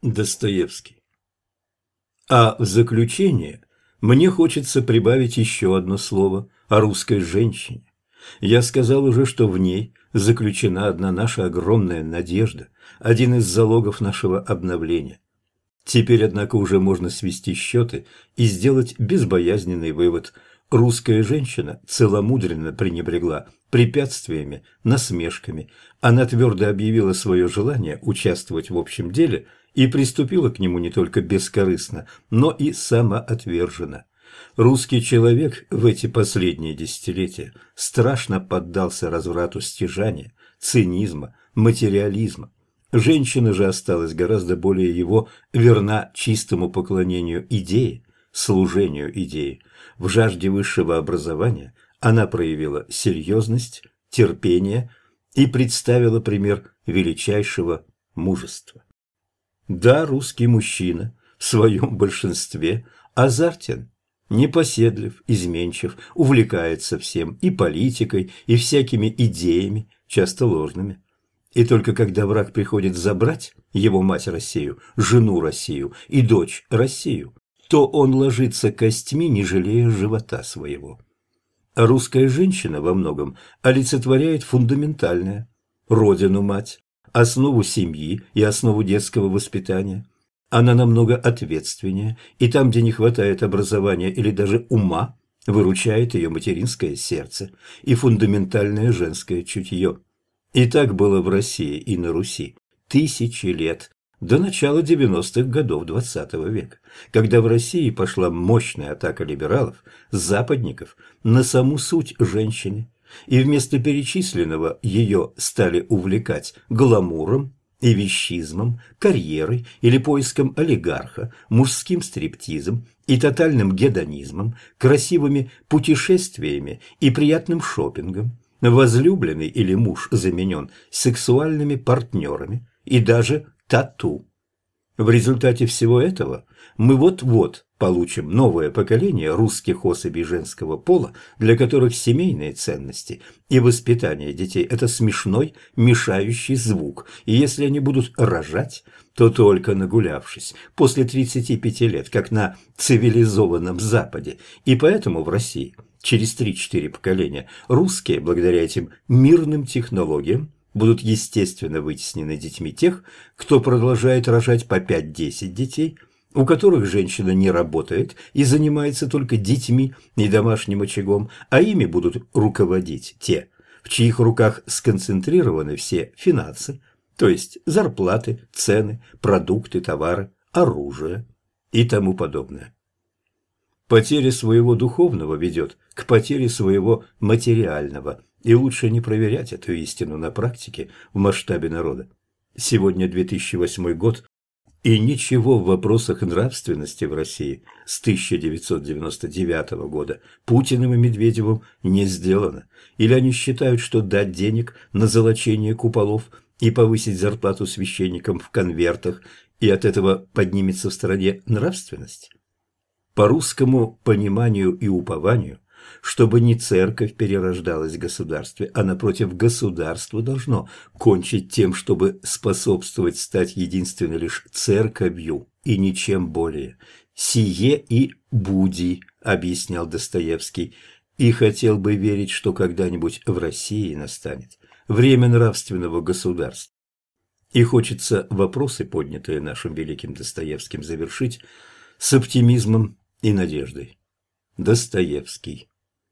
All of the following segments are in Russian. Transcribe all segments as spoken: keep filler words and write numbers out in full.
Достоевский. А в заключение мне хочется прибавить еще одно слово о русской женщине. Я сказал уже, что в ней заключена одна наша огромная надежда, один из залогов нашего обновления. Теперь, однако, уже можно свести счеты и сделать безбоязненный вывод. Русская женщина целомудренно пренебрегла препятствиями, насмешками. Она твердо объявила свое желание участвовать в общем деле и приступила к нему не только бескорыстно, но и самоотверженно. Русский человек в эти последние десятилетия страшно поддался разврату стяжания, цинизма, материализма. Женщина же осталась гораздо более его верна чистому поклонению идее, служению идее. В жажде высшего образования она проявила серьезность, терпение и представила пример величайшего мужества. Да, русский мужчина в своем большинстве азартен, непоседлив, изменчив, увлекается всем, и политикой, и всякими идеями, часто ложными. И только когда враг приходит забрать его мать Россию, жену Россию и дочь Россию, то он ложится костьми, не жалея живота своего. А русская женщина во многом олицетворяет фундаментальное – родину-мать, основу семьи и основу детского воспитания. Она намного ответственнее, и там, где не хватает образования или даже ума, выручает ее материнское сердце и фундаментальное женское чутье. И так было в России и на Руси тысячи лет, до начала девяностых годов двадцатого века, когда в России пошла мощная атака либералов, западников, на саму суть женщины, и вместо перечисленного ее стали увлекать гламуром и вещизмом, карьерой или поиском олигарха, мужским стриптизом и тотальным гедонизмом, красивыми путешествиями и приятным шопингом. Возлюбленный или муж заменен сексуальными партнерами и даже тату. В результате всего этого мы вот-вот получим новое поколение русских особей женского пола, для которых семейные ценности и воспитание детей – это смешной, мешающий звук, и если они будут рожать, то только нагулявшись, после тридцати пяти лет, как на цивилизованном Западе, и поэтому в России – через три-четыре поколения русские, благодаря этим мирным технологиям, будут естественно вытеснены детьми тех, кто продолжает рожать по пять-десять детей, у которых женщина не работает и занимается только детьми и домашним очагом, а ими будут руководить те, в чьих руках сконцентрированы все финансы, то есть зарплаты, цены, продукты, товары, оружие и тому подобное. Потеря своего духовного ведет к потере своего материального, и лучше не проверять эту истину на практике в масштабе народа. Сегодня две тысячи восьмой год, и ничего в вопросах нравственности в России с тысяча девятьсот девяносто девятого года Путиным и Медведевым не сделано. Или они считают, что дать денег на золочение куполов и повысить зарплату священникам в конвертах, и от этого поднимется в стране нравственность? По русскому пониманию и упованию, чтобы не церковь перерождалась в государстве, а напротив государство должно кончить тем, чтобы способствовать стать единственно лишь церковью и ничем более. «Сие и буди», объяснял Достоевский, и хотел бы верить, что когда-нибудь в России настанет время нравственного государства. И хочется вопросы, поднятые нашим великим Достоевским, завершить с оптимизмом и надеждой. Достоевский.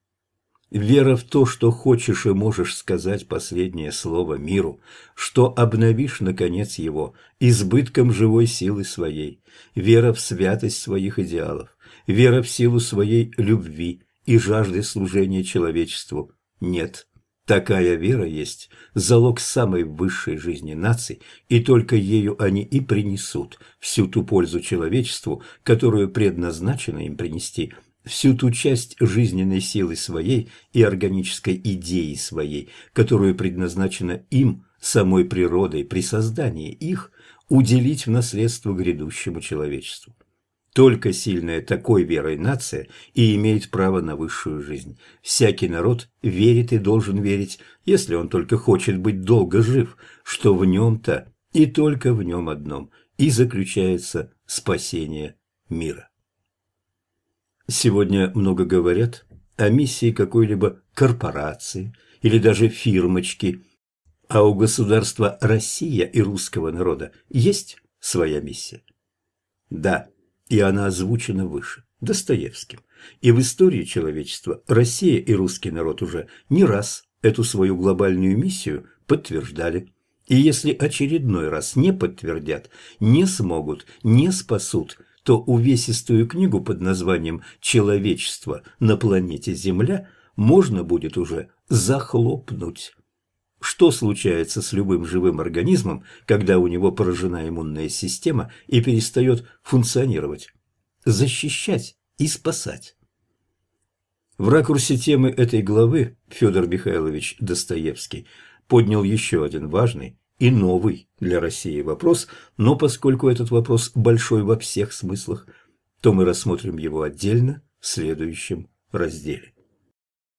Вера в то, что хочешь и можешь сказать последнее слово миру, что обновишь, наконец, его избытком живой силы своей, вера в святость своих идеалов, вера в силу своей любви и жажды служения человечеству. Нет, такая вера есть залог самой высшей жизни наций, и только ею они и принесут всю ту пользу человечеству, которую предназначено им принести, всю ту часть жизненной силы своей и органической идеи своей, которую предназначено им самой природой при создании их уделить в наследство грядущему человечеству. Только сильная такой верой нация и имеет право на высшую жизнь. Всякий народ верит и должен верить, если он только хочет быть долго жив, что в нем-то и только в нем одном и заключается спасение мира. Сегодня много говорят о миссии какой-либо корпорации или даже фирмочки, а у государства Россия и русского народа есть своя миссия. Да, и она озвучена выше, Достоевским. И в истории человечества Россия и русский народ уже не раз эту свою глобальную миссию подтверждали. И если очередной раз не подтвердят, не смогут, не спасут, то увесистую книгу под названием «Человечество на планете Земля» можно будет уже захлопнуть. Что случается с любым живым организмом, когда у него поражена иммунная система и перестает функционировать? Защищать и спасать. В ракурсе темы этой главы Федор Михайлович Достоевский поднял еще один важный и новый для России вопрос, но поскольку этот вопрос большой во всех смыслах, то мы рассмотрим его отдельно в следующем разделе.